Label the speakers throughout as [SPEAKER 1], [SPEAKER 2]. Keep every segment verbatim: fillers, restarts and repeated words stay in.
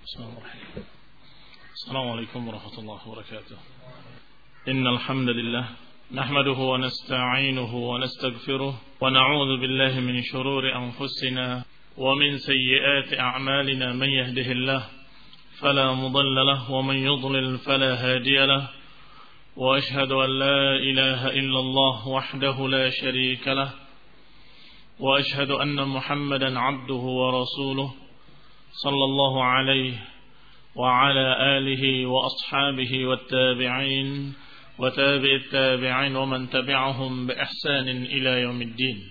[SPEAKER 1] Bismillahirrahmanirrahim. Assalamualaikum warahmatullahi wabarakatuh. Innal hamdalillah nahmaduhu wa nasta'inuhu wa nastaghfiruh wa na'udzu billahi min shururi anfusina wa min sayyiati a'malina man yahdihillahu fala mudilla lahu wa man yudlil fala hadiya lahu wa ashhadu an la ilaha illallah wahdahu la sharika lahu wa ashhadu anna Muhammadan 'abduhu wa rasuluhu sallallahu alaihi wa ala alihi wa ashabihi wat tabi'in wa tabi'it tabi'in wa man tabi'ahum bi ihsanin ila yaumiddin.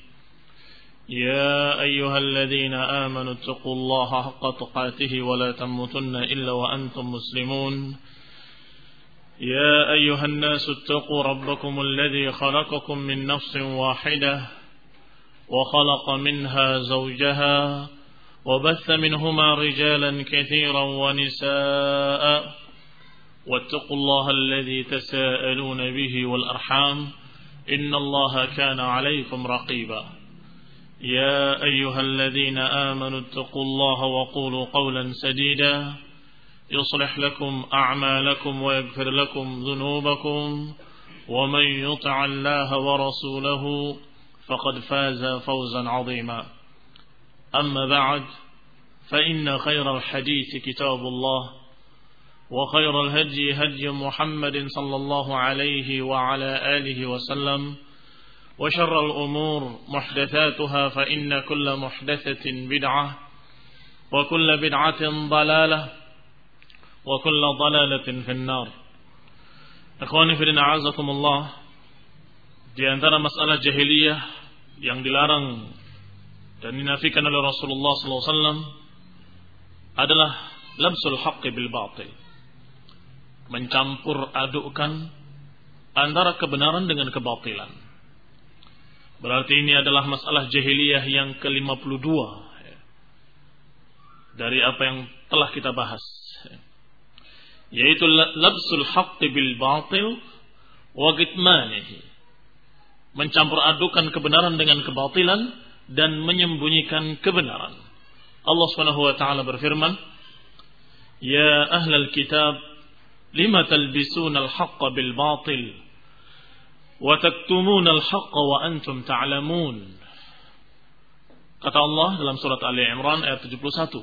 [SPEAKER 1] Ya ayyuhalladzina amanu taqullaha haqqa tuqatih wa la tamutunna illa wa antum muslimun. Ya ayyuhan nasu taqu rabbakumul ladzi khalaqakum min nafsin wahidah wa khalaqa minha zawjaha وبث منهما رجالا كثيرا ونساء واتقوا الله الذي تساءلون به والأرحام إن الله كان عليكم رقيبا يا أيها الذين آمنوا اتقوا الله وقولوا قولا سديدا يصلح لكم أعمالكم ويغفر لكم ذنوبكم ومن يطع الله ورسوله فقد فاز فوزا عظيما. أما بعد فإن خير الحديث كتاب الله وخير الهدي هدي محمد صلى الله عليه وعلى آله وسلم وشر الأمور محدثاتها فإن كل محدثة بدعة وكل بدعة ضلالة وكل ضلالة في النار. Ikhwani fillah a'azakumullah, di antara masalah jahiliyah yang dilarang dan dinafikan oleh Rasulullah sallallahu alaihi wasallam adalah labsul haqqi bil batil, mencampur adukkan antara kebenaran dengan kebatilan. Berarti ini adalah masalah jahiliyah yang ke lima puluh dua dari apa yang telah kita bahas, yaitu labsul haqqi bil batil wa kitmanihi, mencampur adukan kebenaran dengan kebatilan dan menyembunyikan kebenaran. Allah Subhanahu wa taala berfirman, "Ya ahlal kitab, lima talbisuna al-haqqa bil batil wa taktumuna al-haqqa wa antum ta'lamun." Kata Allah dalam surat Ali Imran ayat tujuh puluh satu.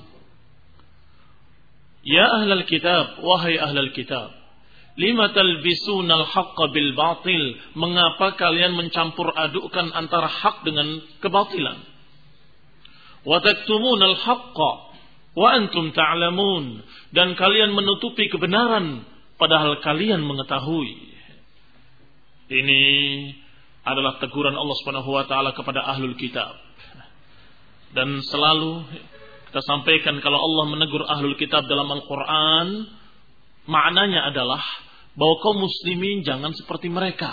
[SPEAKER 1] Ya ahlal kitab, wahai ahlal kitab, lima talbisuna al-haqqa bil batil, mengapa kalian mencampur adukkan antara hak dengan kebatilan? Wa taktumuna al-haqqa wa antum ta'lamun, dan kalian menutupi kebenaran padahal kalian mengetahui. Ini adalah teguran Allah Subhanahu wa taala kepada ahlul kitab. Dan selalu kita sampaikan kalau Allah menegur ahlul kitab dalam Al-Qur'an, maknanya adalah bahwa kaum muslimin jangan seperti mereka.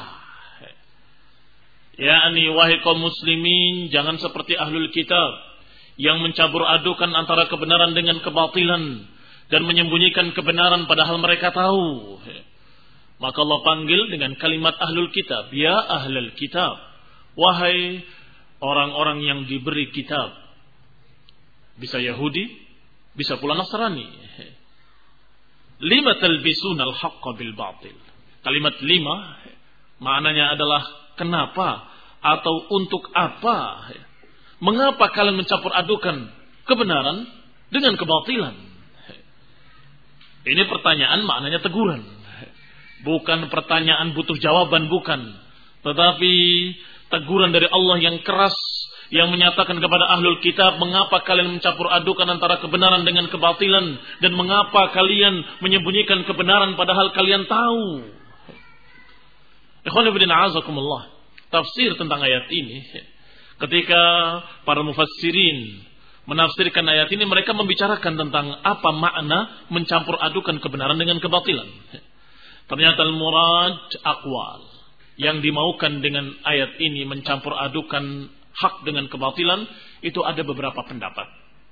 [SPEAKER 1] Yakni wahai kaum muslimin, jangan seperti ahlul kitab yang mencampur adukan antara kebenaran dengan kebatilan dan menyembunyikan kebenaran padahal mereka tahu. Maka Allah panggil dengan kalimat ahlul kitab, ya ahlul kitab, wahai orang-orang yang diberi kitab. Bisa Yahudi, bisa pula Nasrani. Lima talbisuna al-haqqa bil batil. Kalimat lima maknanya adalah kenapa atau untuk apa? Mengapa kalian mencampur adukan kebenaran dengan kebatilan? Ini pertanyaan, maknanya teguran. Bukan pertanyaan butuh jawaban, bukan. Tetapi teguran dari Allah yang keras, yang menyatakan kepada ahlul kitab, mengapa kalian mencampur adukan antara kebenaran dengan kebatilan, dan mengapa kalian menyembunyikan kebenaran padahal kalian tahu. Ikhwan fillah a'azakumullah, tafsir tentang ayat ini, ketika para mufassirin menafsirkan ayat ini, mereka membicarakan tentang apa makna mencampur adukan kebenaran dengan kebatilan. Ternyata al-murad aqwal, yang dimaukan dengan ayat ini mencampur adukan hak dengan kebatilan, itu ada beberapa pendapat.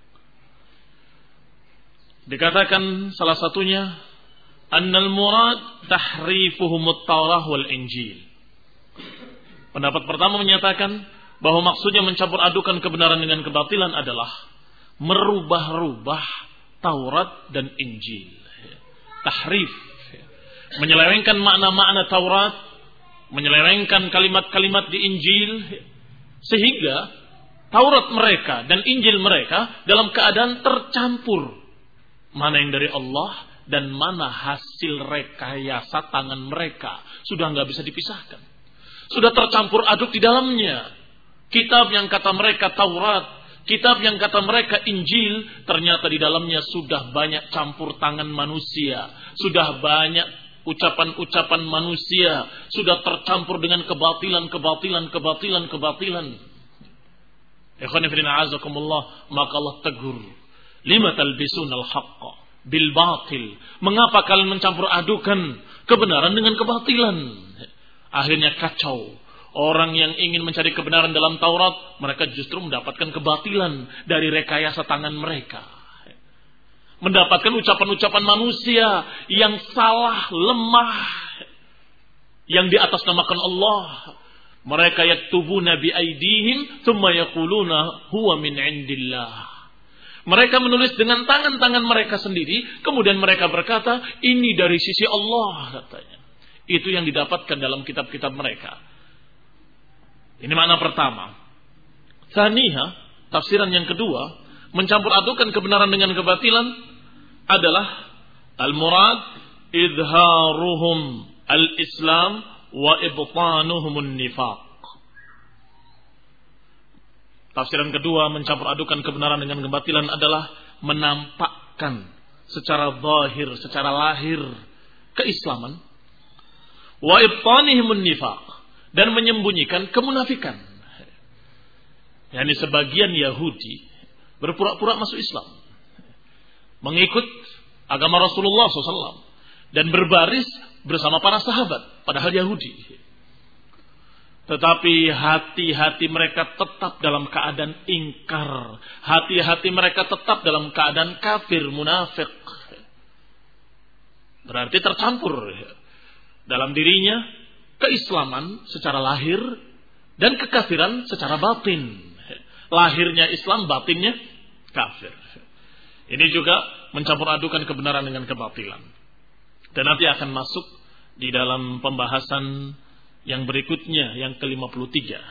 [SPEAKER 1] Dikatakan salah satunya, annal murad tahrifuhumut Taurah wal Injil. Pendapat pertama menyatakan bahwa maksudnya mencampur adukan kebenaran dengan kebatilan adalah merubah-rubah Taurat dan Injil. Tahrif, menyelewengkan makna-makna Taurat, menyelewengkan kalimat-kalimat di Injil, sehingga Taurat mereka dan Injil mereka dalam keadaan tercampur. Mana yang dari Allah dan mana hasil rekayasa tangan mereka. Sudah nggak bisa dipisahkan. Sudah tercampur aduk di dalamnya. Kitab yang kata mereka Taurat, kitab yang kata mereka Injil, ternyata di dalamnya sudah banyak campur tangan manusia. Sudah banyak ucapan-ucapan manusia. Sudah tercampur dengan kebatilan, kebatilan, kebatilan, kebatilan. Ikhwani fillah azakumullah, maka Allah tegur, lima talbisunal haqqa bil batil. Mengapa kalian mencampur adukan kebenaran dengan kebatilan? Akhirnya kacau. Orang yang ingin mencari kebenaran dalam Taurat, mereka justru mendapatkan kebatilan dari rekayasa tangan mereka. Mendapatkan ucapan-ucapan manusia yang salah, lemah, yang di atas namakan Allah. Mereka yaktubuna bi aidihim thumma yaquluna huwa min indillah. Mereka menulis dengan tangan-tangan mereka sendiri, kemudian mereka berkata, ini dari sisi Allah, katanya. Itu yang didapatkan dalam kitab-kitab mereka. Ini makna pertama. Tsaniha, tafsiran yang kedua, mencampur adukan kebenaran dengan kebatilan adalah al-murad idharuhum al-islam wa ibtanuhumun nifaq. Tafsiran kedua mencampur adukan kebenaran dengan kebatilan adalah menampakkan secara zahir, secara lahir keislaman, wa ibtanihumun nifaq, dan menyembunyikan kemunafikan. Yani sebagian Yahudi berpura-pura masuk Islam, mengikut agama Rasulullah shallallahu alaihi wasallam dan berbaris bersama para sahabat, padahal Yahudi. Tetapi hati-hati mereka tetap dalam keadaan ingkar. Hati-hati mereka tetap dalam keadaan kafir, munafik. Berarti tercampur dalam dirinya keislaman secara lahir dan kekafiran secara batin. Lahirnya Islam, batinnya kafir. Ini juga mencampur adukan kebenaran dengan kebatilan. Dan nanti akan masuk di dalam pembahasan yang berikutnya, yang ke lima puluh tiga.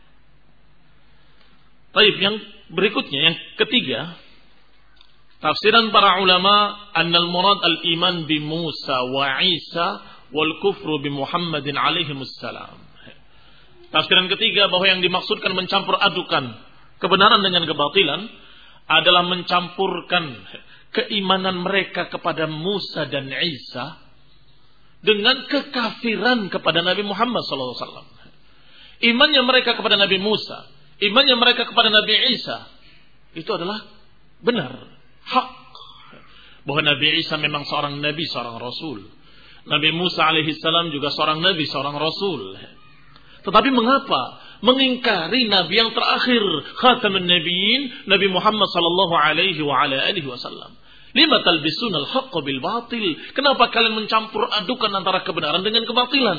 [SPEAKER 1] Baik, yang berikutnya, yang ketiga, tafsiran para ulama, annal murad al-iman bi Musa wa Isa wal kufru bi Muhammadin alaihi wassalam. Tafsiran ketiga, bahwa yang dimaksudkan mencampur adukan kebenaran dengan kebatilan adalah mencampurkan keimanan mereka kepada Musa dan Isa dengan kekafiran kepada Nabi Muhammad sallallahu alaihi wasallam. Imannya mereka kepada Nabi Musa, imannya mereka kepada Nabi Isa, itu adalah benar, hak. Bahwa Nabi Isa memang seorang Nabi, seorang Rasul. Nabi Musa alaihi salam juga seorang Nabi, seorang Rasul. Tetapi mengapa mengingkari Nabi yang terakhir, khatamun nabiyyin, Nabi Muhammad sallallahu alaihi wa ala alihi wasallam? Lima talbisun al-haqqa bil batil. Kenapa kalian mencampur adukan antara kebenaran dengan kebatilan?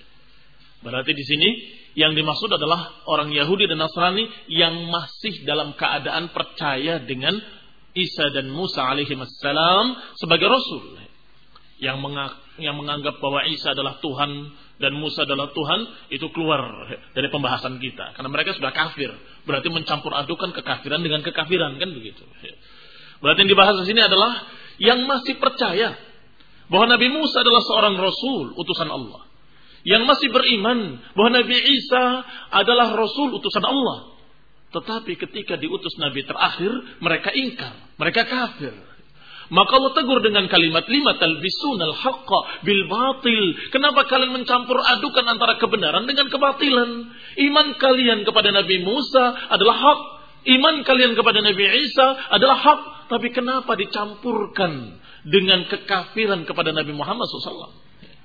[SPEAKER 1] Berarti di sini yang dimaksud adalah orang Yahudi dan Nasrani yang masih dalam keadaan percaya dengan Isa dan Musa alaihi wassalam sebagai rasul. Yang mengang- yang menganggap bahwa Isa adalah Tuhan dan Musa adalah Tuhan, itu keluar dari pembahasan kita. Karena mereka sudah kafir. Berarti mencampur adukan kekafiran dengan kekafiran, kan begitu. Berarti yang dibahas di sini adalah yang masih percaya bahwa Nabi Musa adalah seorang Rasul, utusan Allah. Yang masih beriman bahwa Nabi Isa adalah Rasul, utusan Allah. Tetapi ketika diutus Nabi terakhir, mereka ingkar, mereka kafir. Maka Allah tegur dengan kalimat lima talbisunal haqqa bil batil. Kenapa kalian mencampur adukan antara kebenaran dengan kebatilan? Iman kalian kepada Nabi Musa adalah hak, iman kalian kepada Nabi Isa adalah hak. Tapi kenapa dicampurkan dengan kekafiran kepada Nabi Muhammad shallallahu alaihi wasallam?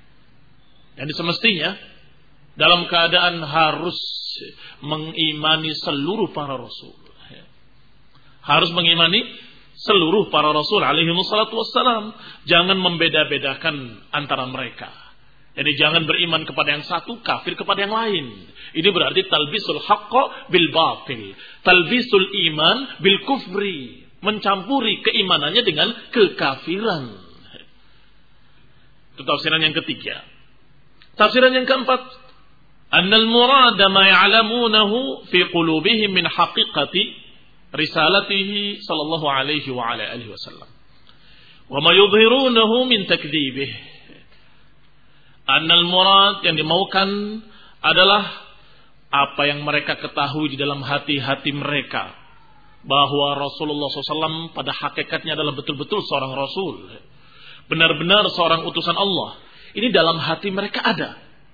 [SPEAKER 1] Yang semestinya dalam keadaan harus mengimani seluruh para rasul. Harus mengimani seluruh para rasul alaihi wassalatu wassalam. Jangan membeda-bedakan antara mereka. Jadi jangan beriman kepada yang satu, kafir kepada yang lain. Ini berarti talbisul haqqa bil batil. Talbisul iman bil kufri. mencampuri keimanannya dengan kekafiran. Itu tafsiran yang ketiga. Tafsiran yang keempat, annal murada ma ya'lamunahu fi qulubihim min haqiqati risalatihi sallallahu alaihi wa ala alihi wasallam wa ma yudhirunahu min takdzibih. Annal murad, yang dimaukan adalah apa yang mereka ketahui di dalam hati-hati mereka, bahwa Rasulullah shallallahu alaihi wasallam pada hakikatnya adalah betul-betul seorang Rasul, benar-benar seorang utusan Allah. Ini dalam hati mereka ada.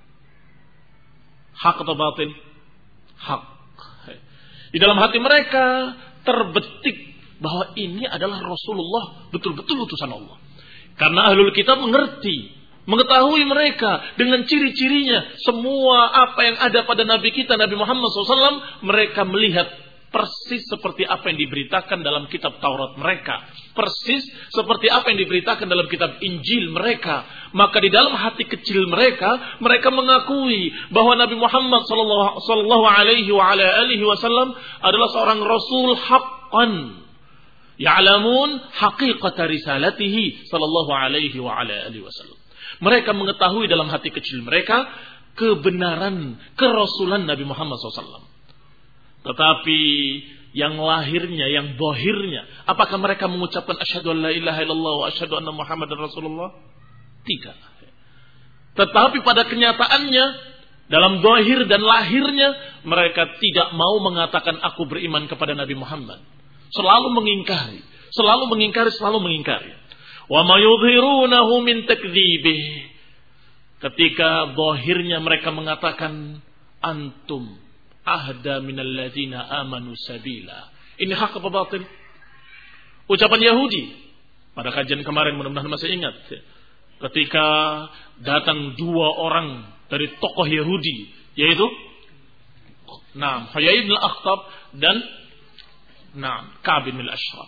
[SPEAKER 1] Hak atau batin? Hak. Di dalam hati mereka terbetik bahwa ini adalah Rasulullah, betul-betul utusan Allah. Karena ahlul kitab mengerti, mengetahui mereka dengan ciri-cirinya. Semua apa yang ada pada Nabi kita, Nabi Muhammad shallallahu alaihi wasallam, mereka melihat persis seperti apa yang diberitakan dalam kitab Taurat mereka. Persis seperti apa yang diberitakan dalam kitab Injil mereka. Maka di dalam hati kecil mereka, mereka mengakui bahwa Nabi Muhammad sallallahu alaihi wasallam adalah seorang Rasul haqqan. Ya'lamun haqiqata risalatihi sallallahu alaihi wasallam. Mereka mengetahui dalam hati kecil mereka kebenaran kerasulan Nabi Muhammad shallallahu alaihi wasallam. Tetapi yang lahirnya, yang zahirnya, apakah mereka mengucapkan asyhadu an la ilaha illallah wa asyhadu anna Muhammadar Rasulullah? Tidak. Tetapi pada kenyataannya, dalam zahir dan lahirnya, mereka tidak mau mengatakan aku beriman kepada Nabi Muhammad. Selalu mengingkari, selalu mengingkari, selalu mengingkari. Wa ma yudhirunahu min takdzibih. Ketika zahirnya mereka mengatakan antum ahda minal ladzina amanu sabila. Ini hak apa batil? Ucapan Yahudi pada kajian kemarin, mudah-mudahan masih ingat, ketika datang dua orang dari tokoh Yahudi, yaitu Naam Huyai bin Akhtab dan Naam Ka'b bin al-Ashraf.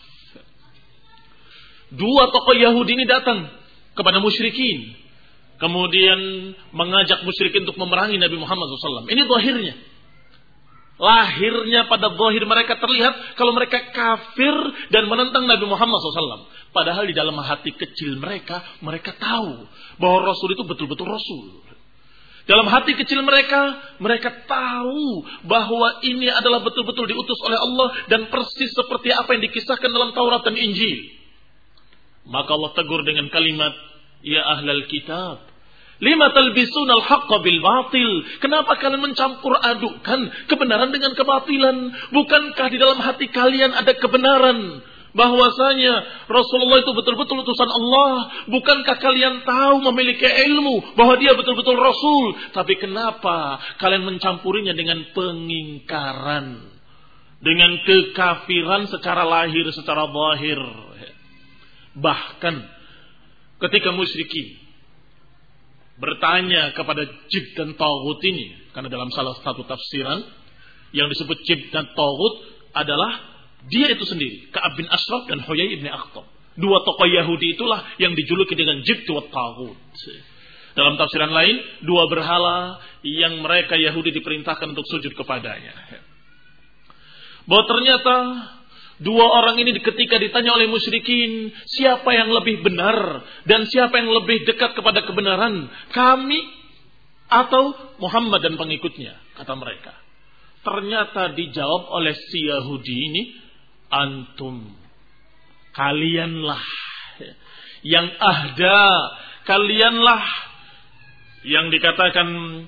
[SPEAKER 1] Dua tokoh Yahudi ini datang kepada musyrikin, kemudian mengajak musyrikin untuk memerangi Nabi Muhammad shallallahu alaihi wasallam. Ini zahirnya. Lahirnya pada zahir mereka terlihat kalau mereka kafir dan menentang Nabi Muhammad shallallahu alaihi wasallam. Padahal di dalam hati kecil mereka, mereka tahu bahwa Rasul itu betul-betul Rasul. Dalam hati kecil mereka, mereka tahu bahwa ini adalah betul-betul diutus oleh Allah dan persis seperti apa yang dikisahkan dalam Taurat dan Injil. Maka Allah tegur dengan kalimat, ya ahlal kitab, lima talbisun al-haqqa bil batil. Kenapa kalian mencampur adukkan kebenaran dengan kebatilan? Bukankah di dalam hati kalian ada kebenaran bahwasanya Rasulullah itu betul-betul utusan Allah? Bukankah kalian tahu, memiliki ilmu bahwa dia betul-betul Rasul? Tapi kenapa kalian mencampurinya dengan pengingkaran, dengan kekafiran secara lahir, secara zahir? Bahkan ketika musyrikin bertanya kepada Jib dan Taghut ini, karena dalam salah satu tafsiran yang disebut Jib dan Taghut adalah dia itu sendiri, Ka'ab bin Ashraf dan Huyai bin Akhtab. Dua tokoh Yahudi itulah yang dijuluki dengan Jib dan Taghut. Dalam tafsiran lain, dua berhala yang mereka Yahudi diperintahkan untuk sujud kepadanya. Bahwa ternyata dua orang ini ketika ditanya oleh musyrikin, siapa yang lebih benar dan siapa yang lebih dekat kepada kebenaran, kami atau Muhammad dan pengikutnya, kata mereka. Ternyata dijawab oleh si Yahudi ini, antum, kalianlah yang ahda, kalianlah yang dikatakan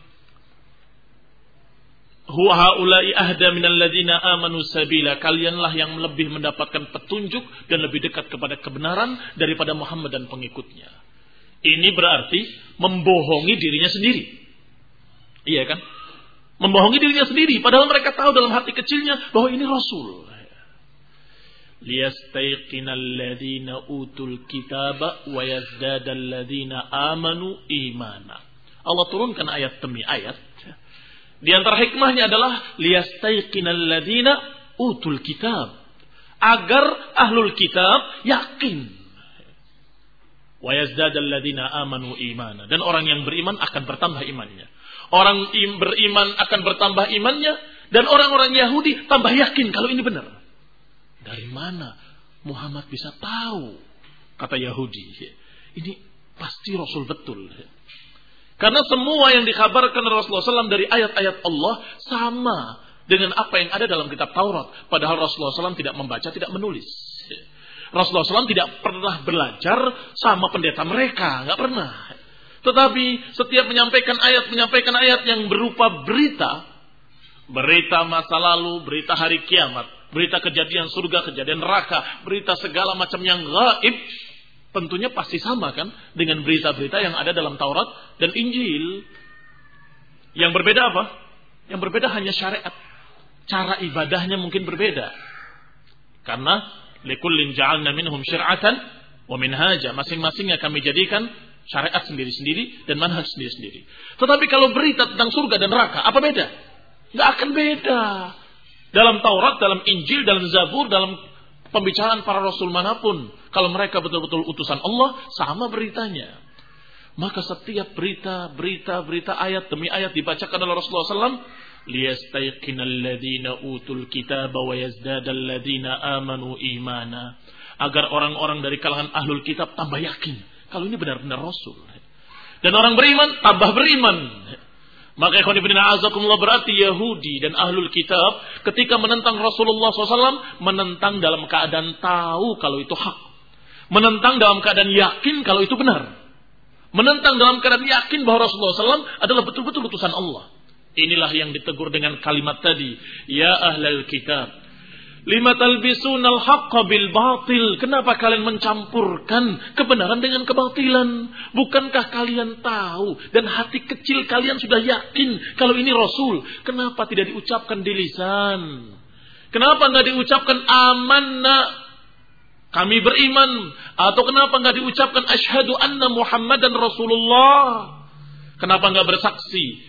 [SPEAKER 1] huwa haula'i ahda minal ladzina amanu sabila. Kalianlah yang lebih mendapatkan petunjuk dan lebih dekat kepada kebenaran daripada Muhammad dan pengikutnya. Ini berarti membohongi dirinya sendiri. Iya kan? Membohongi dirinya sendiri, padahal mereka tahu dalam hati kecilnya bahwa ini Rasul. Liyastayqinal ladzina utul kitaba wa yazdadal ladzina amanu imana. Allah turunkan ayat demi ayat. Di antara hikmahnya adalah liyastayqinal ladzina utul kitab, agar ahlul kitab yakin. Wa yazdadal ladzina amanu imana, dan orang yang beriman akan bertambah imannya. Orang beriman akan bertambah imannya, dan orang-orang Yahudi tambah yakin kalau ini benar. Dari mana
[SPEAKER 2] Muhammad bisa tahu? Kata Yahudi, ini pasti Rasul betul. Karena semua yang dikabarkan Rasulullah shallallahu alaihi wasallam dari ayat-ayat Allah sama dengan apa yang ada dalam kitab Taurat. Padahal Rasulullah shallallahu alaihi wasallam tidak membaca, tidak menulis. Rasulullah shallallahu alaihi wasallam tidak pernah belajar sama pendeta mereka. Nggak pernah. Tetapi setiap menyampaikan ayat, menyampaikan ayat yang berupa berita. Berita masa lalu, berita hari kiamat. Berita kejadian surga, kejadian neraka. Berita segala macam yang gaib. Tentunya pasti sama kan dengan berita-berita yang ada dalam Taurat dan Injil. Yang berbeda apa? Yang berbeda hanya syariat. Cara ibadahnya mungkin berbeda. Karena likullin ja'alna minhum syir'atan wa minhaja. Masing-masingnya kami jadikan syariat sendiri-sendiri dan manhaj sendiri-sendiri. Tetapi kalau berita tentang surga dan neraka, apa beda? Nggak akan beda. Dalam Taurat, dalam Injil, dalam Zabur, dalam pembicaraan para rasul manapun, kalau mereka betul-betul utusan Allah, sama beritanya. Maka setiap berita, berita, berita ayat demi ayat dibacakan oleh Rasulullah shallallahu alaihi wasallam. Liyastayqinal ladzina utul kitaba wa yazdadal ladzina amanu imana. Agar orang-orang dari kalangan ahlul kitab tambah yakin kalau ini benar-benar Rasul. Dan orang beriman tambah beriman. Maka ikhwan fillah azakumullah, berarti Yahudi dan ahlul kitab ketika menentang Rasulullah shallallahu alaihi wasallam, menentang dalam keadaan tahu kalau itu hak. Menentang dalam keadaan yakin kalau itu benar. Menentang dalam keadaan yakin bahwa Rasulullah shallallahu alaihi wasallam adalah betul-betul utusan Allah. Inilah yang ditegur dengan kalimat tadi. Ya ahlal kitab, lima talbisunal haqqa bil batil. Kenapa kalian mencampurkan kebenaran dengan kebatilan? Bukankah kalian tahu dan hati kecil kalian sudah yakin kalau ini Rasul? Kenapa tidak diucapkan di lisan? Kenapa enggak diucapkan amanna, kami beriman? Atau kenapa enggak diucapkan asyhadu anna Muhammadan Rasulullah? Kenapa enggak bersaksi,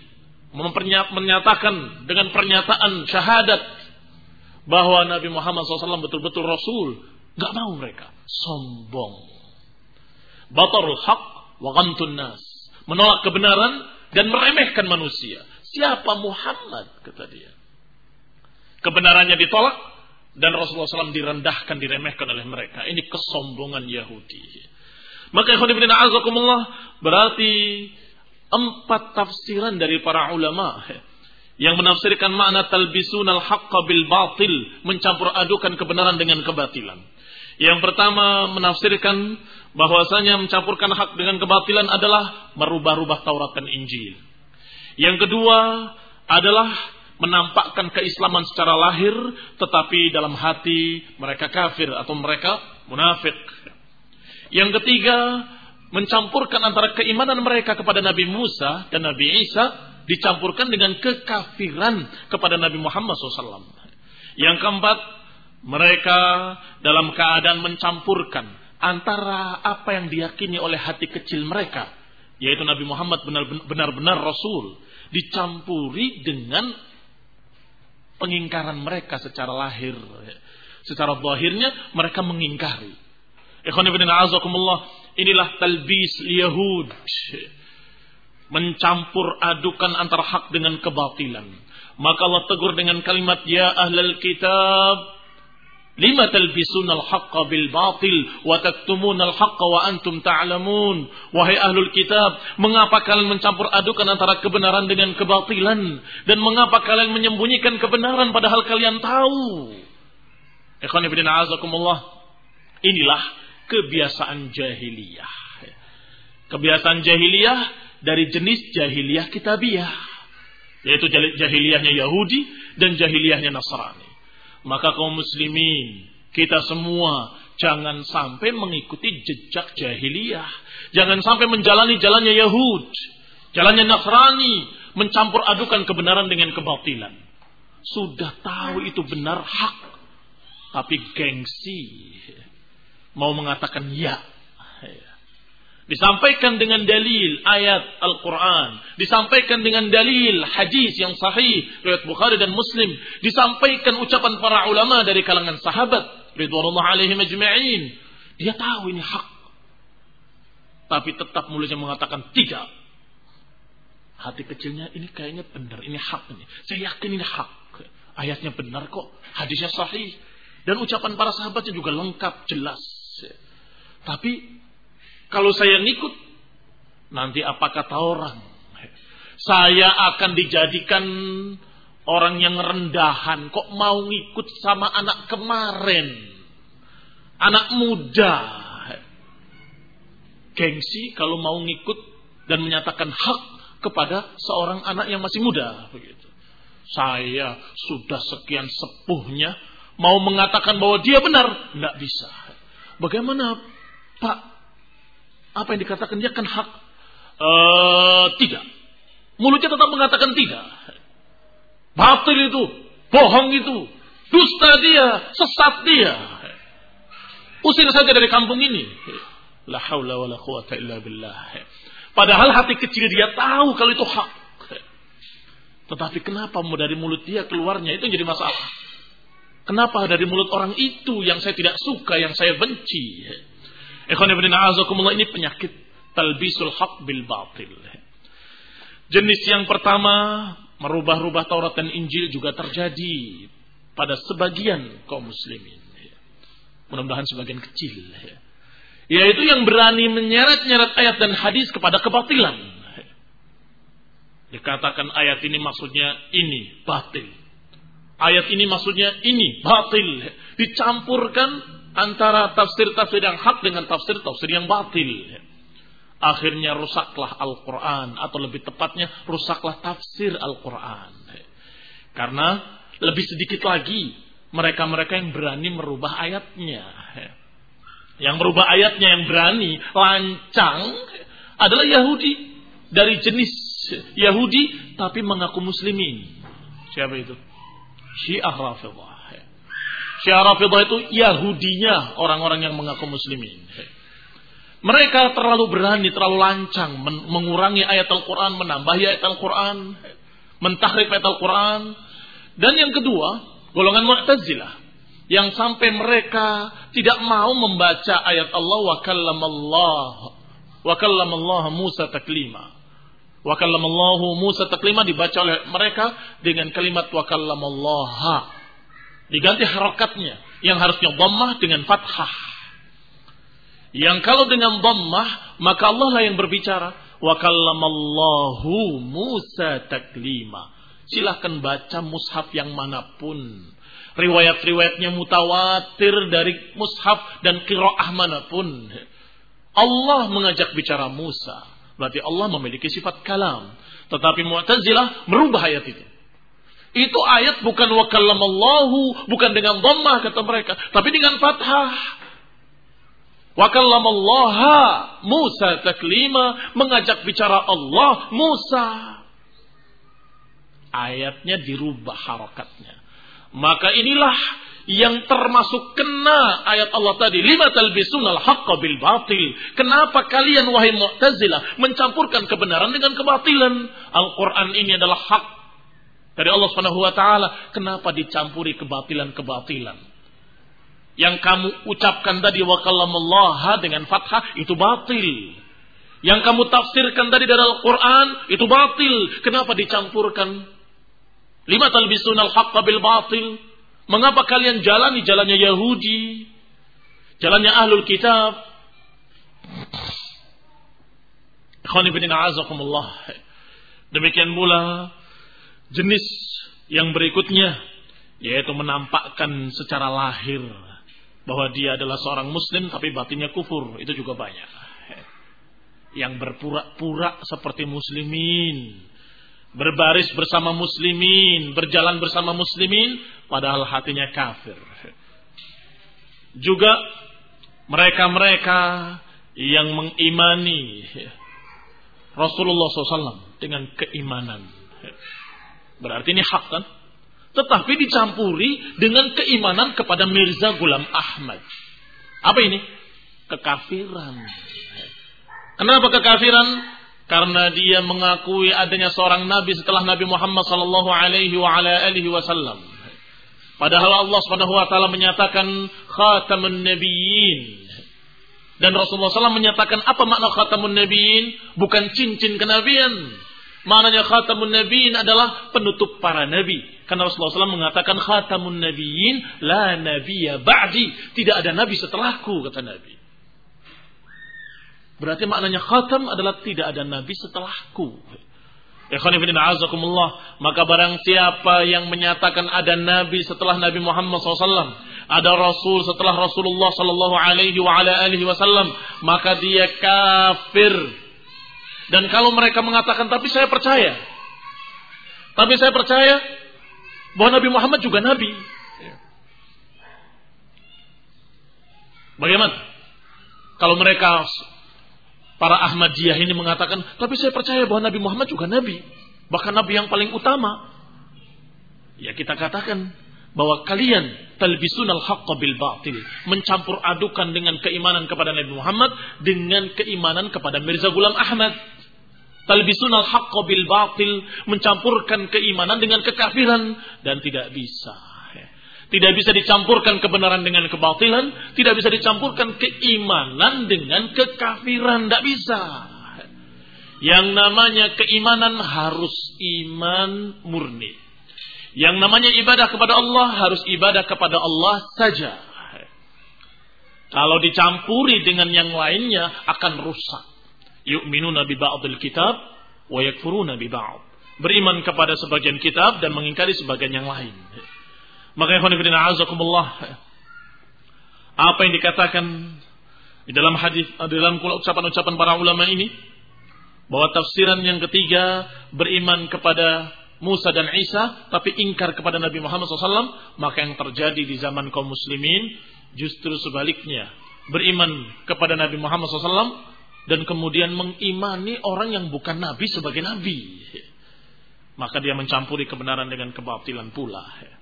[SPEAKER 2] menyatakan dengan pernyataan syahadat bahwa Nabi Muhammad shallallahu alaihi wasallam betul-betul Rasul? Gak mau mereka. Sombong. Batarul haq wa ghamtun nas. Menolak kebenaran dan meremehkan manusia. Siapa Muhammad? Kata dia. Kebenarannya ditolak dan Rasulullah shallallahu alaihi wasallam direndahkan, diremehkan oleh mereka. Ini kesombongan Yahudi. Maka ikhwan fillah azakumullah, berarti empat tafsiran dari para ulama yang menafsirkan makna talbisunal haqqa bil batil, mencampur adukan kebenaran dengan kebatilan. Yang pertama menafsirkan bahwasanya mencampurkan hak dengan kebatilan adalah merubah-rubah Taurat dan Injil. Yang kedua adalah menampakkan keislaman secara lahir, tetapi dalam hati mereka kafir atau mereka munafik. Yang ketiga, mencampurkan antara keimanan mereka kepada Nabi Musa dan Nabi Isa, dicampurkan dengan kekafiran kepada Nabi Muhammad shallallahu alaihi wasallam. Yang keempat, mereka dalam keadaan mencampurkan antara apa yang diyakini oleh hati kecil mereka, yaitu Nabi Muhammad benar-benar Rasul, dicampuri dengan pengingkaran mereka secara lahir. Secara zahirnya mereka mengingkari. Ikhwan fillah azakumullah, inilah talbis Yahud, mencampur adukan antara hak dengan kebatilan. Maka Allah tegur dengan kalimat ya ahlal kitab, lima talbisunal haqqa bil batil wa taktumunal haqqa wa antum ta'lamun. Wahai ahlul kitab, mengapa kalian mencampur adukan antara kebenaran dengan kebatilan, dan mengapa kalian menyembunyikan kebenaran padahal kalian tahu? Ikhwan fillah azakumullah, inilah kebiasaan jahiliyah. Kebiasaan jahiliyah dari jenis jahiliyah kitabiyah, yaitu jahiliyahnya Yahudi dan jahiliyahnya Nasrani. Maka kaum muslimin, kita semua jangan sampai mengikuti jejak jahiliyah. Jangan sampai menjalani jalannya Yahud, jalannya Nasrani, mencampur adukan kebenaran dengan kebatilan. Sudah tahu itu benar, hak, tapi gengsi mau mengatakan ya. Disampaikan dengan dalil ayat Al-Quran, disampaikan dengan dalil hadis yang sahih riwayat Bukhari dan Muslim, disampaikan ucapan para ulama dari kalangan sahabat ridwanullah alaihim ajma'in. Dia tahu ini hak, tapi tetap mulutnya mengatakan tidak. Hati kecilnya ini kayaknya benar, ini hak ini. Saya yakin ini hak. Ayatnya benar kok, hadisnya sahih. Dan ucapan para sahabatnya juga lengkap, jelas. Tapi kalau saya ngikut, nanti apa kata orang? Saya akan dijadikan orang yang rendahan. Kok mau ngikut sama anak kemarin? Anak muda. Gengsi kalau mau ngikut dan menyatakan hak kepada seorang anak yang masih muda. Begitu. Saya sudah sekian sepuhnya, mau mengatakan bahwa dia benar, tidak bisa. Bagaimana Pak? Apa yang dikatakan dia kan hak? Uh, tidak. Mulutnya tetap mengatakan tidak. Batil itu, bohong itu, dusta dia, sesat dia. Usir saja dari kampung ini. La haula wala quwata illa billah. Padahal hati kecil dia tahu kalau itu hak. Tetapi kenapa dari mulut dia keluarnya itu jadi masalah? Kenapa dari mulut orang itu yang saya tidak suka, yang saya benci? Ikhwan ibn a'azakumullah, ini penyakit talbisul haq bil batil. Jenis yang pertama, merubah-rubah Taurat dan Injil juga terjadi pada sebagian kaum muslimin. Mudah-mudahan sebagian kecil. Yaitu yang berani menyeret-nyeret ayat dan hadis kepada kebatilan. Dikatakan ayat ini maksudnya ini, batil. Ayat ini maksudnya ini, batil. Dicampurkan antara tafsir-tafsir yang hak dengan tafsir-tafsir yang batil. Akhirnya rusaklah Al-Quran. Atau lebih tepatnya rusaklah tafsir Al-Quran. Karena lebih sedikit lagi mereka-mereka yang berani merubah ayatnya. Yang merubah ayatnya, yang berani lancang adalah Yahudi. Dari jenis Yahudi tapi mengaku muslimin. Siapa itu? Syiah Rafidah. Syiah Rafidah itu Yahudinya orang-orang yang mengaku muslimin. Mereka terlalu berani, terlalu lancang mengurangi ayat Al-Quran, menambahi ayat Al-Quran, mentahrif ayat Al-Quran. Dan yang kedua, golongan Mu'tazilah yang sampai mereka tidak mau membaca ayat Allah wa kallamallah wa kallamallah Musa taklima. Wa kallamallahu Musa taklima dibaca oleh mereka dengan kalimat wa kallamallaha. Diganti harakatnya yang harusnya dhammah dengan fathah. Yang kalau dengan dhammah maka Allah lah yang berbicara. Wa kallamallahu Musa taklima. Silahkan baca mushaf yang manapun. Riwayat-riwayatnya mutawatir dari mushaf dan qiraah manapun. Allah mengajak bicara Musa. Berarti Allah memiliki sifat kalam. Tetapi Mu'tazilah merubah ayat itu. Itu ayat bukan wa kallamallahu, bukan dengan dhammah kata mereka, tapi dengan fathah. Wa kallamallaha Musa taklima, mengajak bicara Allah Musa. Ayatnya dirubah harakatnya. Maka inilah yang termasuk kena ayat Allah tadi, lima talbisunal haqqa bil batil. Kenapa kalian wahai Mu'tazilah mencampurkan kebenaran dengan kebatilan? Al-Qur'an ini adalah hak dari Allah Subhanahu wa taala. Kenapa dicampuri kebatilan-kebatilan? Yang kamu ucapkan tadi wa kallamallaha dengan fathah itu batil. Yang kamu tafsirkan tadi dari Al-Qur'an itu batil. Kenapa dicampurkan? Lima talbisunal haqqa bil batil. Mengapa kalian jalani jalannya Yahudi, jalannya Ahlul Kitab? Ikhwani fillah azakumullah. Demikian pula jenis yang berikutnya, yaitu menampakkan secara lahir bahwa dia adalah seorang muslim tapi batinnya kufur. Itu juga banyak. Yang berpura-pura seperti muslimin, berbaris bersama muslimin, berjalan bersama muslimin, padahal hatinya kafir. Juga mereka-mereka yang mengimani Rasulullah shallallahu alaihi wasallam dengan keimanan. Berarti ini hak kan? Tetapi dicampuri dengan keimanan kepada Mirza Ghulam Ahmad. Apa ini? Kekafiran. Kenapa kekafiran? Karena dia mengakui adanya seorang nabi setelah Nabi Muhammad sallallahu alaihi wa ala alihi wasallam. Padahal Allah Subhanahu wa taala menyatakan khatamun nabiyyin. Dan Rasulullah sallallahu alaihi wasallam menyatakan apa makna khatamun nabiyyin? Bukan cincin kenabian. Maknanya khatamun nabiyyin adalah penutup para nabi. Karena Rasulullah shallallahu alaihi wasallam mengatakan khatamun nabiyyin la nabiyya ba'di. Tidak ada nabi setelahku, kata Nabi. Berarti maknanya khatam adalah tidak ada nabi setelahku. Ikhwani fillah azakumullah. Maka barang siapa yang menyatakan ada nabi setelah Nabi Muhammad shallallahu alaihi wasallam, ada rasul setelah Rasulullah sallallahu alaihi wa ala alihi wasallam, maka dia kafir. Dan kalau mereka mengatakan tapi saya percaya, tapi saya percaya bahwa Nabi Muhammad juga nabi, bagaimana kalau mereka para Ahmadiyah ini mengatakan, tapi saya percaya bahwa Nabi Muhammad juga nabi, bahkan nabi yang paling utama? Ya kita katakan bahwa kalian talbisunal haqqa bil batil, mencampur adukan dengan keimanan kepada Nabi Muhammad dengan keimanan kepada Mirza Ghulam Ahmad. Talbisunal haqqa bil batil, mencampurkan keimanan dengan kekafiran, dan tidak bisa. Tidak bisa dicampurkan kebenaran dengan kebatilan, tidak bisa dicampurkan keimanan dengan kekafiran, tidak bisa. Yang namanya keimanan harus iman murni. Yang namanya ibadah kepada Allah harus ibadah kepada Allah saja. Kalau dicampuri dengan yang lainnya akan rusak. Yu'minuna bi ba'dil kitab wa yakfuruna bi ba'd. Beriman kepada sebagian kitab dan mengingkari sebagian yang lain. Maka ikhwan fillah azakumullah, apa yang dikatakan di dalam hadis, dalam ucapan-ucapan para ulama ini, bahwa tafsiran yang ketiga beriman kepada Musa dan Isa tapi ingkar kepada Nabi Muhammad shallallahu alaihi wasallam, maka yang terjadi di zaman kaum muslimin justru sebaliknya, beriman kepada Nabi Muhammad shallallahu alaihi wasallam dan kemudian mengimani orang yang bukan Nabi sebagai Nabi, maka dia mencampuri kebenaran dengan kebatilan pula.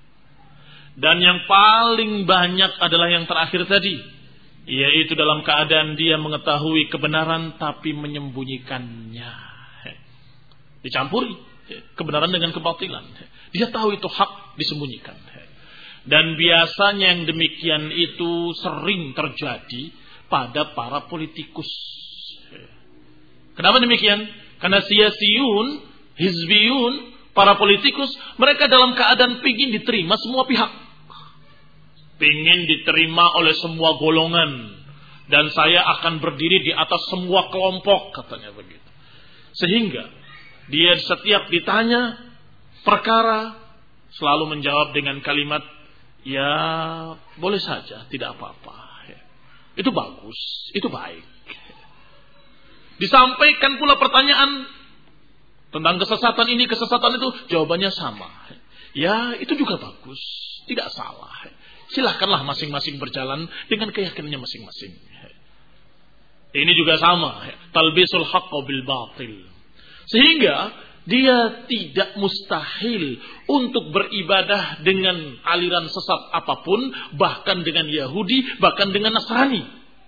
[SPEAKER 2] Dan yang paling banyak adalah yang terakhir tadi, yaitu dalam keadaan dia mengetahui kebenaran tapi menyembunyikannya. Dicampuri kebenaran dengan kebatilan. Dia tahu itu hak, disembunyikan. Dan biasanya yang demikian itu sering terjadi pada para politikus. Kenapa demikian? Karena siyasiyun, hizbiyun, para politikus, mereka dalam keadaan pingin diterima semua pihak, pingin diterima oleh semua golongan, dan saya akan berdiri di atas semua kelompok, katanya begitu. Sehingga dia setiap ditanya perkara selalu menjawab dengan kalimat, ya boleh saja, tidak apa-apa. Itu bagus, itu baik. Disampaikan pula pertanyaan tentang kesesatan ini, kesesatan itu, jawabannya sama. Ya itu juga bagus, tidak salah. Silahkanlah masing-masing berjalan dengan keyakinannya masing-masing. Ini juga sama, talbisul haqqa bil batil. Sehingga dia tidak mustahil untuk beribadah dengan aliran sesat apapun, bahkan dengan Yahudi, bahkan dengan Nasrani.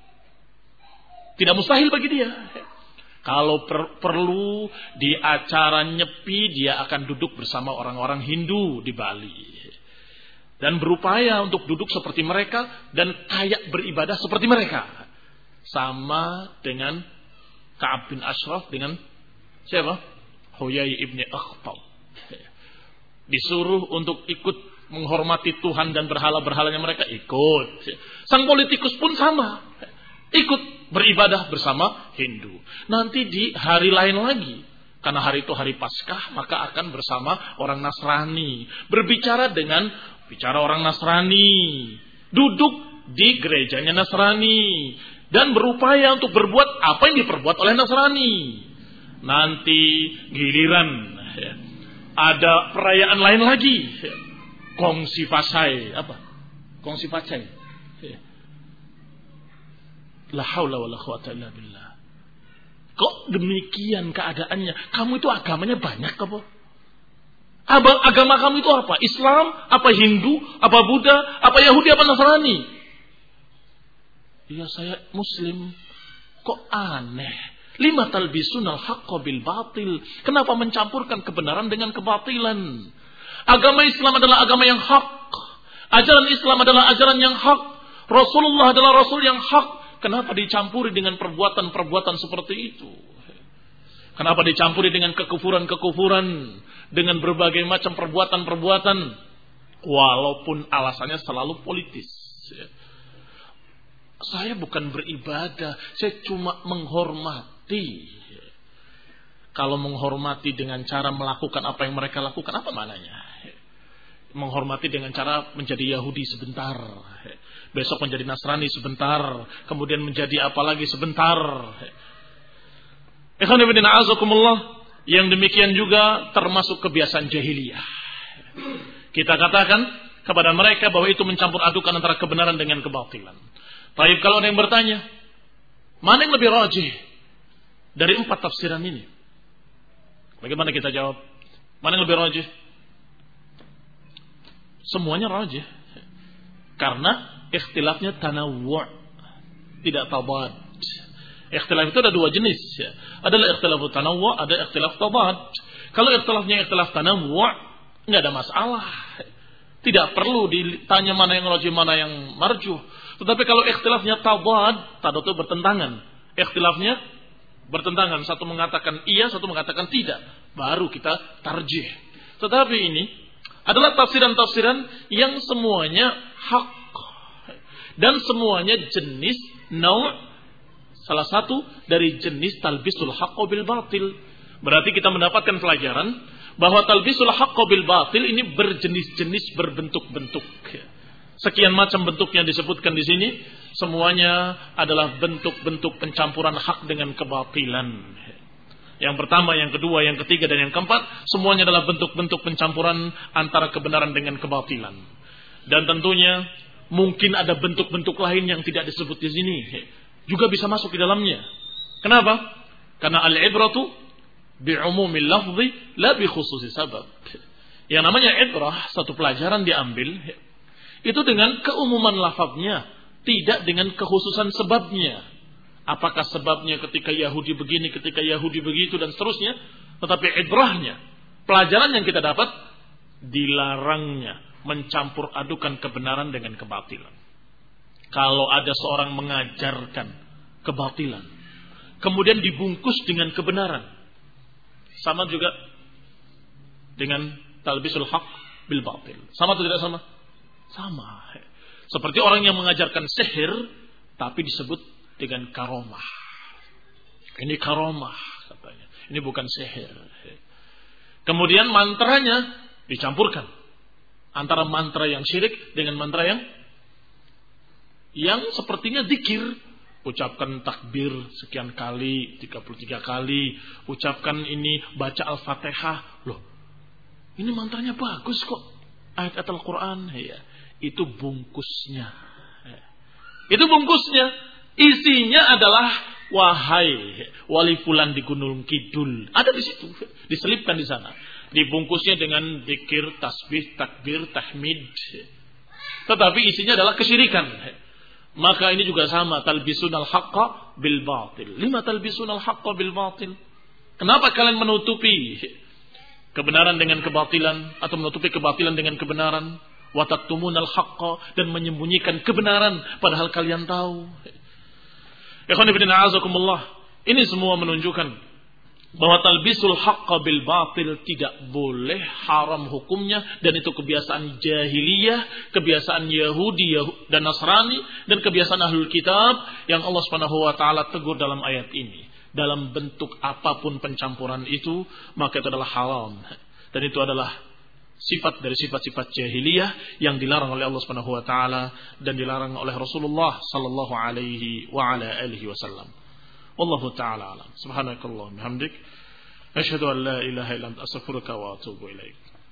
[SPEAKER 2] Tidak mustahil bagi dia. Kalau per- perlu di acara nyepi, dia akan duduk bersama orang-orang Hindu di Bali. Dan berupaya untuk duduk seperti mereka dan kayak beribadah seperti mereka. Sama dengan Ka'ab bin Ashraf dengan siapa? Huyai ibni Akhtab. Disuruh untuk ikut menghormati Tuhan dan berhala-berhalanya mereka, ikut. Sang politikus pun sama, ikut beribadah bersama Hindu. Nanti di hari lain lagi, karena hari itu hari Paskah, maka akan bersama orang Nasrani, berbicara dengan bicara orang Nasrani, duduk di gerejanya Nasrani, dan berupaya untuk berbuat apa yang diperbuat oleh Nasrani. Nanti giliran ya, ada perayaan lain lagi, ya, kongsi pasai, apa? Kongsi pasai. Ya. La haula wala quwata illa billah. Kok demikian keadaannya? Kamu itu agamanya banyak apa? Agama kamu itu apa? Islam, apa Hindu, apa Buddha, apa Yahudi, apa Nasrani? Iya saya Muslim. Kok aneh? Lima talbisunal haqqa bil batil. Kenapa mencampurkan kebenaran dengan kebatilan? Agama Islam adalah agama yang hak. Ajaran Islam adalah ajaran yang hak. Rasulullah adalah Rasul yang hak. Kenapa dicampuri dengan perbuatan-perbuatan seperti itu? Kenapa dicampuri dengan kekufuran-kekufuran, dengan berbagai macam perbuatan-perbuatan, walaupun alasannya selalu politis. Saya bukan beribadah, saya cuma menghormati. Kalau menghormati dengan cara melakukan apa yang mereka lakukan, apa mananya? Menghormati dengan cara menjadi Yahudi sebentar, besok menjadi Nasrani sebentar, kemudian menjadi apa lagi sebentar. Ikhwan fillah azakumullah, yang demikian juga termasuk kebiasaan jahiliyah. Kita katakan kepada mereka bahwa itu mencampur adukan antara kebenaran dengan kebatilan. Baik, kalau ada yang bertanya, mana yang lebih rajih dari empat tafsiran ini? Bagaimana kita jawab? Mana yang lebih rajih? Semuanya rajih. Karena ikhtilafnya tanawwu', tidak tabad. Ikhtilaf itu ada dua jenis. Adalah ikhtilaf tanawwu', ada ikhtilaf tabad. Kalau ikhtilafnya ikhtilaf tanawwu', enggak ada masalah. Tidak perlu ditanya mana yang rajih, mana yang marjuh. Tetapi kalau ikhtilafnya tabad, tabad itu bertentangan. Ikhtilafnya bertentangan. Satu mengatakan iya, satu mengatakan tidak. Baru kita tarjih. Tetapi ini adalah tafsiran-tafsiran yang semuanya hak. Dan semuanya jenis naw' salah satu dari jenis talbisul haqq bil batil. Berarti kita mendapatkan pelajaran bahwa talbisul haqq bil batil ini berjenis-jenis, berbentuk-bentuk. Sekian macam bentuknya disebutkan di sini, semuanya adalah bentuk-bentuk pencampuran hak dengan kebatilan. Yang pertama, yang kedua, yang ketiga, dan yang keempat, semuanya adalah bentuk-bentuk pencampuran antara kebenaran dengan kebatilan. Dan tentunya mungkin ada bentuk-bentuk lain yang tidak disebut di sini, juga bisa masuk di dalamnya. Kenapa? Karena al-ibratu bi'umumil lafzi la bi khususi sabab. Yang namanya ibrah, satu pelajaran diambil itu dengan keumuman lafaznya, tidak dengan kekhususan sebabnya. Apakah sebabnya ketika Yahudi begini, ketika Yahudi begitu, dan seterusnya. Tetapi ibrahnya, pelajaran yang kita dapat, dilarangnya mencampur adukan kebenaran dengan kebatilan. Kalau ada seorang mengajarkan kebatilan, kemudian dibungkus dengan kebenaran, sama juga dengan talbisul haq bil batil. Sama atau tidak sama? Sama. Seperti orang yang mengajarkan sihir, tapi disebut dengan karomah. Ini karomah katanya. Ini bukan sihir. Kemudian mantranya dicampurkan antara mantra yang syirik dengan mantra yang yang sepertinya zikir. Ucapkan takbir sekian kali, tiga puluh tiga kali. Ucapkan ini, baca Al-Fatihah. Loh, ini mantranya bagus kok. Ayat-ayat Al-Quran. Ya, itu bungkusnya. Ya. Itu bungkusnya. Isinya adalah wahai wali fulan di Gunung Kidul. Ada di situ. Diselipkan di sana. Dibungkusnya dengan zikir, tasbih, takbir, tahmid. Tetapi isinya adalah kesyirikan. Maka ini juga sama, talbisunal haqqa bil batil. Lima talbisunal haqqa bil batil. Kenapa kalian menutupi kebenaran dengan kebatilan, atau menutupi kebatilan dengan kebenaran? Wa taktumunal haqqa, dan menyembunyikan kebenaran padahal kalian tahu. Ikhwan fillah a'azakumullah. Ini semua menunjukkan bahwa talbisul haqqa bil batil tidak boleh, haram hukumnya, dan itu kebiasaan jahiliyah, kebiasaan Yahudi dan Nasrani, dan kebiasaan ahlul kitab yang Allah Subhanahu wa taala tegur dalam ayat ini. Dalam bentuk apapun pencampuran itu, maka itu adalah haram. Dan itu adalah sifat dari sifat-sifat jahiliyah yang dilarang oleh Allah Subhanahu wa taala dan dilarang oleh Rasulullah sallallahu alaihi wa ala alihi wasallam. Wallahu taala alam. Subhanakallah bihamdik, asyhadu an la ilaha illa anta, astaghfiruka wa atubu ilaik.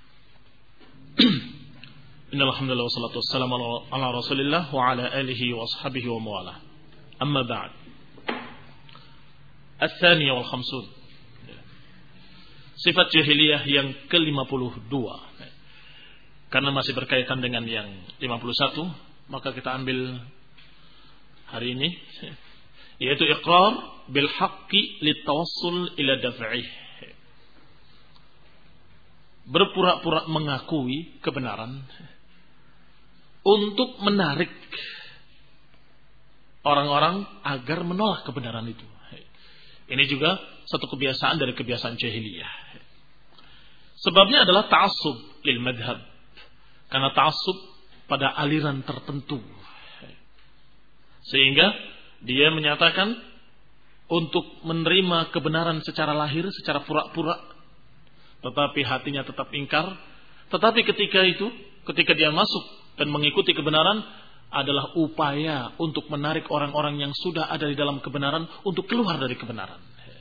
[SPEAKER 2] Innal hamdalillah wassalatu wassalamu ala Rasulillah wa ala alihi wa ashabihi wa mawalah. Amma ba'd. Ats-tsaniyah wal khamsun. Sifat jahiliyah yang ke lima puluh dua. Karena masih berkaitan dengan yang lima puluh satu, maka kita ambil hari ini, yaitu iqrar bil haqqi litawassul ila daf'ih. Berpura-pura mengakui kebenaran untuk menarik orang-orang agar menolak kebenaran itu. Ini juga satu kebiasaan dari kebiasaan jahiliyah. Sebabnya adalah ta'assub lil madhab. Karena ta'assub pada aliran tertentu. Sehingga dia menyatakan untuk menerima kebenaran secara lahir, secara pura-pura, tetapi hatinya tetap ingkar. Tetapi ketika itu, ketika dia masuk dan mengikuti kebenaran, adalah upaya untuk menarik orang-orang yang sudah ada di dalam kebenaran untuk keluar dari kebenaran.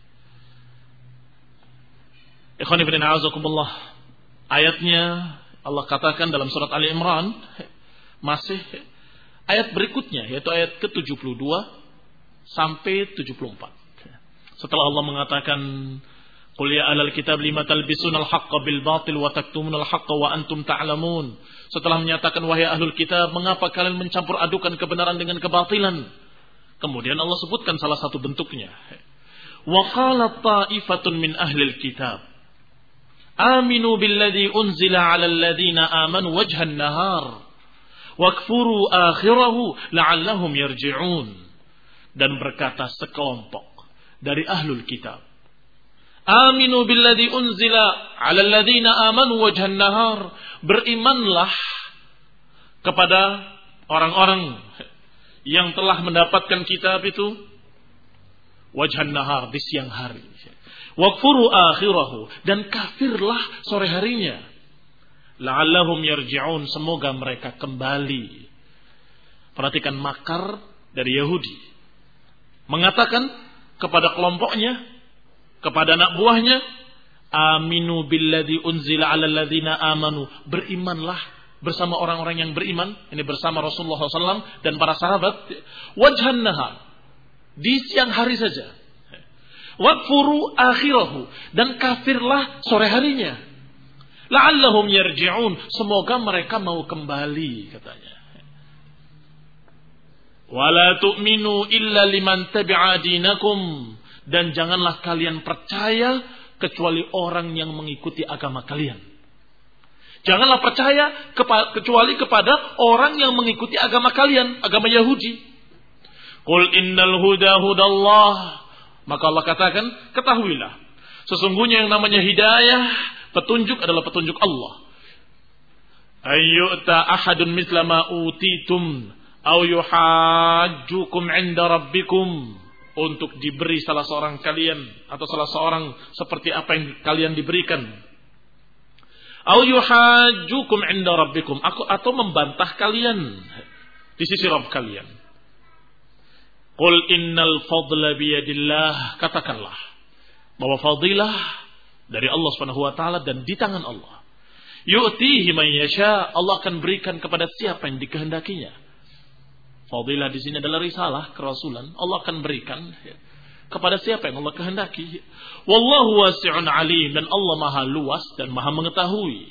[SPEAKER 2] Ikhwan fillah a'azakumullah. Ayatnya Allah katakan dalam surat Ali Imran, masih ayat berikutnya, yaitu ayat ke tujuh puluh dua sampai tujuh puluh empat. Setelah Allah mengatakan, qul ya ahlal kitab lima talbisunal haqqa bil batil wa taktumunal haqqa wa antum ta'lamun. Setelah menyatakan wahai ahlul kitab, mengapa kalian mencampur adukan kebenaran dengan kebatilan? Kemudian Allah sebutkan salah satu bentuknya. Wa qalat ta'ifatun min ahlil kitab aminu billadzi unzila 'alal ladzina amanu wajhan nahar wakfuru akhirahu la'allahum yarji'un. Dan berkata sekelompok dari ahlul kitab, aminu billadzi unzila 'alal ladzina amanu wajhan nahar, berimanlah kepada orang-orang yang telah mendapatkan kitab itu wajhan nahar, di siang hari. Wakfuru akhirahu, dan kafirlah sore harinya. La'allahum yarji'un, semoga mereka kembali. Perhatikan makar dari Yahudi. Mengatakan kepada kelompoknya, kepada anak buahnya, aminu billadzi unzila 'alal ladzina amanu, berimanlah bersama orang-orang yang beriman, ini bersama Rasulullah shallallahu alaihi wasallam dan para sahabat, wajhan nahar, di siang hari saja. Wakfuru akhirahu, dan kafirlah sore harinya. La'allahum yarji'un, semoga mereka mau kembali, katanya. Wala tu'minu illa liman tabi'a dinakum, dan janganlah kalian percaya kecuali orang yang mengikuti agama kalian. Janganlah percaya kepa- kecuali kepada orang yang mengikuti agama kalian, agama Yahudi. Qul innal huda hudallah. Maka Allah katakan, ketahuilah, sesungguhnya yang namanya hidayah, petunjuk adalah petunjuk Allah. Ayyu'ta ahadun mithla ma utitum aw yuhajjukum 'inda rabbikum, untuk diberi salah seorang kalian atau salah seorang seperti apa yang kalian diberikan. Aw yuhajjukum 'inda rabbikum, atau membantah kalian di sisi Rabb kalian. Qul innal fadla biyadillah, katakanlah bahwa fadilah dari Allah Subhanahu wa taala dan di tangan Allah. Yu'tihi man yasha, Allah akan berikan kepada siapa yang dikehendakinya. Fadilah di sini adalah risalah, kerasulan. Allah akan berikan kepada siapa yang Allah kehendaki. Wallahu wasi'un alim, dan Allah Maha luas dan Maha mengetahui.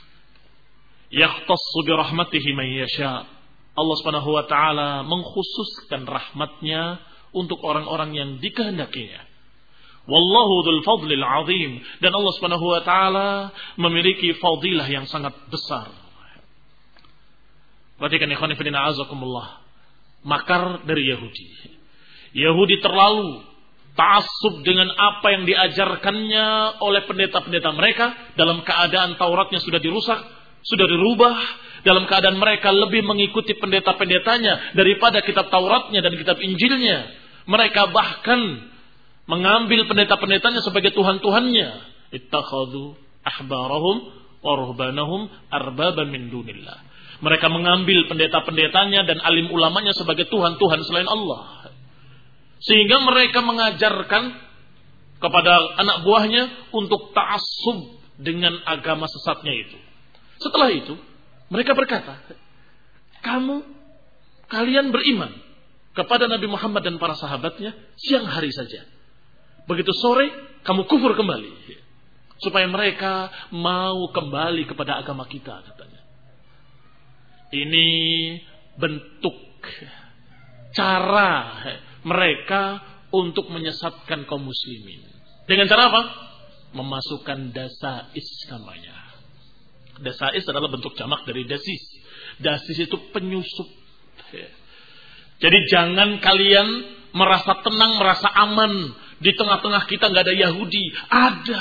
[SPEAKER 2] Yakhtassu bi rahmatihi man yasha. Allah Subhanahu wa taala mengkhususkan rahmatnya untuk orang-orang yang dikehendakinya. Wallahu dzul fadlil azim, dan Allah Subhanahu wa taala memiliki fadilah yang sangat besar. Perhatikan ikhwan fillah a'azakumullah. Makar dari Yahudi. Yahudi terlalu ta'assub dengan apa yang diajarkannya oleh pendeta-pendeta mereka dalam keadaan Tauratnya sudah dirusak, sudah dirubah, dalam keadaan mereka lebih mengikuti pendeta-pendetanya daripada kitab Tauratnya dan kitab Injilnya. Mereka bahkan mengambil pendeta-pendetanya sebagai Tuhan-Tuhannya. Ittakhadhu ahbarahum wa ruhbanahum arbaban min dunillah. Mereka mengambil pendeta-pendetanya dan alim ulamanya sebagai Tuhan-Tuhan selain Allah. Sehingga mereka mengajarkan kepada anak buahnya untuk ta'assub dengan agama sesatnya itu. Setelah itu, mereka berkata, kamu, kalian beriman kepada Nabi Muhammad dan para sahabatnya siang hari saja. Begitu sore, kamu kufur kembali. Supaya mereka mau kembali kepada agama kita, katanya. Ini bentuk cara mereka untuk menyesatkan kaum muslimin. Dengan cara apa? Memasukkan dasais namanya. Dasais adalah bentuk jamak dari dasis. Dasis itu penyusup. Jadi jangan kalian merasa tenang, merasa aman Di tengah-tengah kita nggak ada Yahudi. Ada.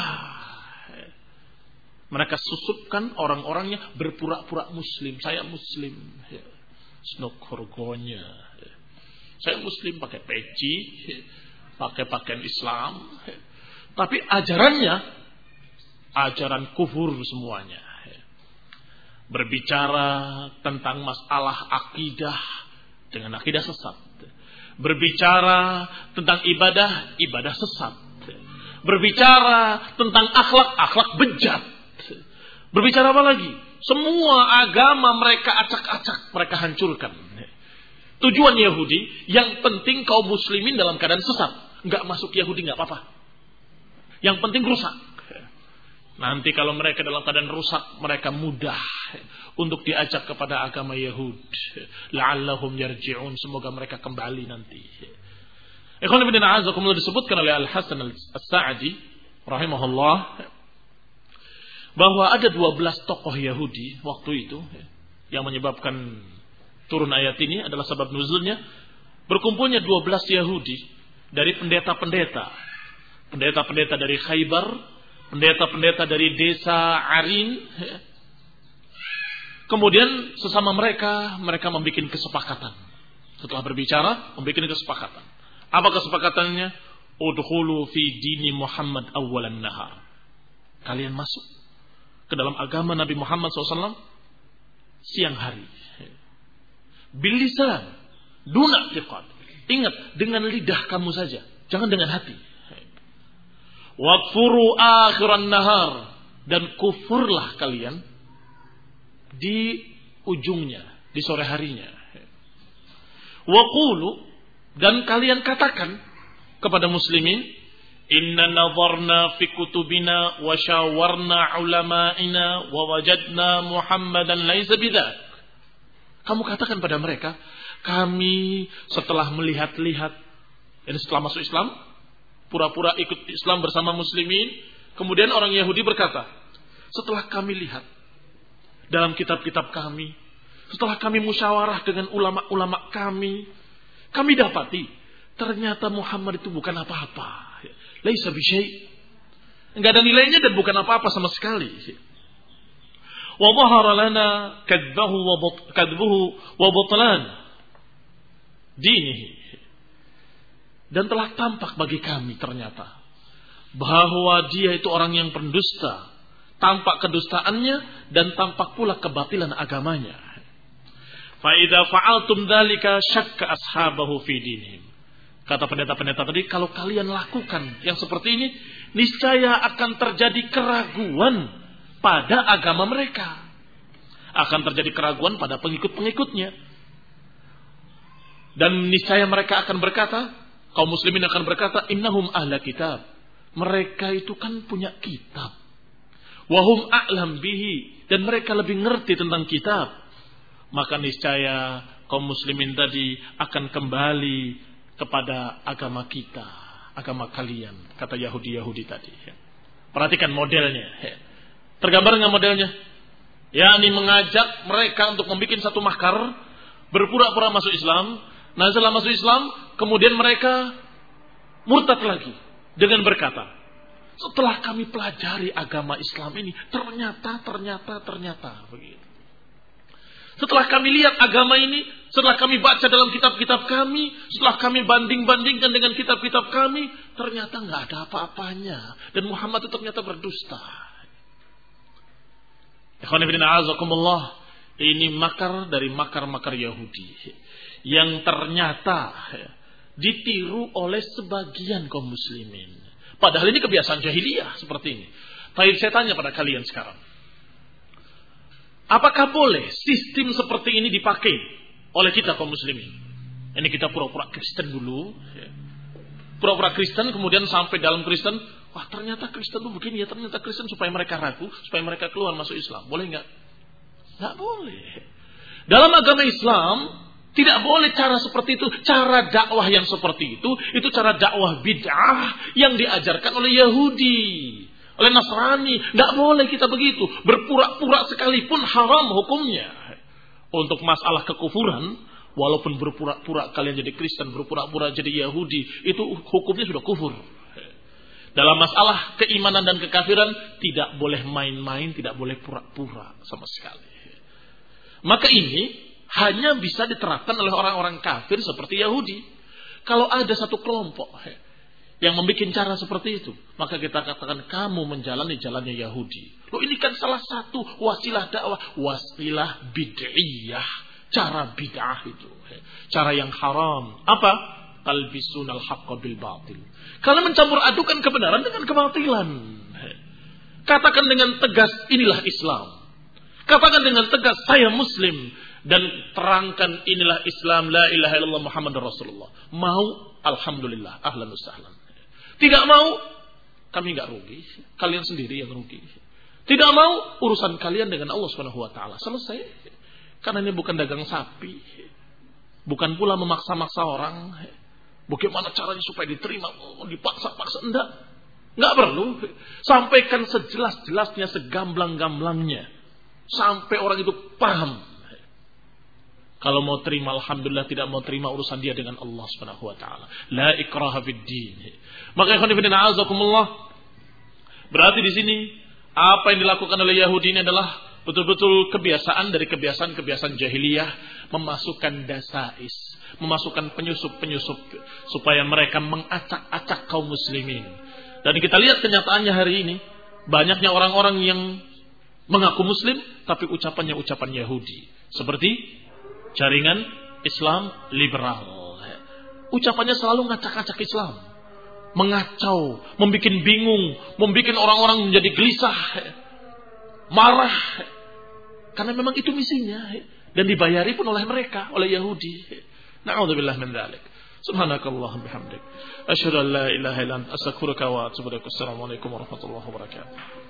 [SPEAKER 2] Mereka susupkan orang-orangnya berpura-pura Muslim. Saya Muslim. Snok horgonya. Saya Muslim pakai peci, pakai pakaian Islam. Tapi ajarannya, ajaran kufur semuanya. Berbicara tentang masalah akidah dengan akidah sesat. Berbicara tentang ibadah, ibadah sesat. Berbicara tentang akhlak, akhlak bejat. Berbicara apa lagi? Semua agama mereka acak-acak, mereka hancurkan. Tujuan Yahudi, yang penting kaum muslimin dalam keadaan sesat. Enggak masuk Yahudi, enggak apa-apa. Yang penting rusak. Nanti kalau mereka dalam keadaan rusak, mereka mudah untuk diajak kepada agama Yahud. La'allahum yarji'un. Semoga mereka kembali nanti. Ikhwan fillah a'azakumullah, disebutkan oleh Al-Hasan As-Sa'di rahimahullah bahwa ada dua belas tokoh Yahudi waktu itu yang menyebabkan turun ayat ini adalah sebab nuzulnya. Berkumpulnya dua belas Yahudi dari pendeta-pendeta. Pendeta-pendeta dari Khaybar, pendeta-pendeta dari desa Arin. Kemudian sesama mereka, mereka membuat kesepakatan. Setelah berbicara, membuat kesepakatan. Apa kesepakatannya? Udkhulu fi dini Muhammad awwalan nahar. Kalian masuk ke dalam agama Nabi Muhammad shallallahu alaihi wasallam siang hari. Bilisan, duna tiqad. Ingat, dengan lidah kamu saja, jangan dengan hati. Wakfuru akhiran nahar, dan kufurlah kalian di ujungnya, di sore harinya. Waqulu, dan kalian katakan kepada muslimin, inna nadharna fi kutubina wa syawarna ulama'ina wa wajadna Muhammadan laisa bidzak. Kamu katakan pada mereka, kami setelah melihat-lihat, ini setelah masuk Islam, pura-pura ikut Islam bersama muslimin. Kemudian orang Yahudi berkata, setelah kami lihat dalam kitab-kitab kami, setelah kami musyawarah dengan ulama-ulama kami, kami dapati ternyata Muhammad itu bukan apa-apa. Laisa bisyai'. Enggak ada nilainya dan bukan apa-apa sama sekali. Wa dhahara lana kadzahu wa kadzuhu wa butlan dinihi. Dan telah tampak bagi kami ternyata bahwa dia itu orang yang pendusta, tampak kedustaannya dan tampak pula kebatilan agamanya. Fa idza fa'altum dzalika syakka ashabahu fi dinihim. Kata pendeta-pendeta tadi, kalau kalian lakukan yang seperti ini, niscaya akan terjadi keraguan pada agama mereka. Akan terjadi keraguan pada pengikut-pengikutnya. Dan niscaya mereka akan berkata, kaum muslimin akan berkata, innahum ahla kitab. Mereka itu kan punya kitab. Wahum a'lam bihi. Dan mereka lebih ngerti tentang kitab. Maka niscaya kaum muslimin tadi akan kembali kepada agama kita, agama kalian, kata Yahudi-Yahudi tadi. Perhatikan modelnya. Tergambar dengan modelnya? yakni mengajak mereka untuk membuat satu mahkar, berpura-pura masuk Islam. Nah, setelah masuk Islam, kemudian mereka murtad lagi dengan berkata, setelah kami pelajari agama Islam ini, ternyata, ternyata, ternyata begitu. Setelah kami lihat agama ini, setelah kami baca dalam kitab-kitab kami, setelah kami banding-bandingkan dengan kitab-kitab kami, ternyata nggak ada apa-apanya. Dan Muhammad itu ternyata berdusta. Ini makar dari makar-makar Yahudi yang ternyata ditiru oleh sebagian kaum muslimin. Padahal ini kebiasaan jahiliyah seperti ini. Tapi saya tanya pada kalian sekarang, apakah boleh sistem seperti ini dipakai oleh kita kaum muslimin? Ini kita pura-pura Kristen dulu, pura-pura Kristen, kemudian sampai dalam Kristen, wah ternyata Kristen itu begini ya, ternyata Kristen, supaya mereka ragu, supaya mereka keluar masuk Islam. Boleh nggak? Nggak boleh. Dalam agama Islam tidak boleh cara seperti itu. Cara dakwah yang seperti itu, itu cara dakwah bid'ah yang diajarkan oleh Yahudi, oleh Nasrani. Tidak boleh kita begitu. Berpura-pura sekalipun haram hukumnya. Untuk masalah kekufuran, walaupun berpura-pura kalian jadi Kristen, berpura-pura jadi Yahudi, itu hukumnya sudah kufur. Dalam masalah keimanan dan kekafiran tidak boleh main-main, tidak boleh pura-pura sama sekali. Maka ini hanya bisa diterapkan oleh orang-orang kafir seperti Yahudi. Kalau ada satu kelompok yang membuat cara seperti itu, maka kita katakan kamu menjalani jalannya Yahudi. Loh, ini kan salah satu wasilah dakwah, wasilah bid'iyah, cara bid'ah itu, cara yang haram. Apa? Talbisunal haqqa bil batil. Kalian mencampur adukan kebenaran dengan kebatilan. Katakan dengan tegas, inilah Islam. Katakan dengan tegas, saya Muslim. Dan terangkan, inilah Islam, la ilaha illallah Muhammadur Rasulullah. Mau? Alhamdulillah, ahlan wa sahlan. Tidak mau? Kami enggak rugi. Kalian sendiri yang rugi. Tidak mau? Urusan kalian dengan Allah subhanahu wa taala. Selesai. Karena ini bukan dagang sapi. Bukan pula memaksa-maksa orang. Bagaimana caranya supaya diterima? Oh, dipaksa-paksa. Enggak. Enggak perlu. Sampaikan sejelas-jelasnya, segamblang-gamblangnya. Sampai orang itu paham. Kalau mau terima, alhamdulillah. Tidak mau terima, urusan dia dengan Allah subhanahu wa ta'ala. La ikraha fid din. Maka ikhwan fillah a'azakumullah. Berarti di sini apa yang dilakukan oleh Yahudi ini adalah betul-betul kebiasaan dari kebiasaan-kebiasaan jahiliyah, memasukkan dasais, memasukkan penyusup-penyusup supaya mereka mengacak-acak kaum muslimin. Dan kita lihat kenyataannya hari ini, banyaknya orang-orang yang mengaku muslim tapi ucapannya ucapan Yahudi, seperti jaringan Islam liberal. Ucapannya selalu ngacak-acak Islam, mengacau, membuat bingung, membuat orang-orang menjadi gelisah, marah. Karena memang itu misinya. Dan dibayari pun oleh mereka, oleh Yahudi. Na'udzubillah min dzalik. Subhanakallahumma bihamdik. Asyhadu an la ilaha illa anta astaghfiruka wa atubu ilaik. Assalamualaikum warahmatullahi wabarakatuh.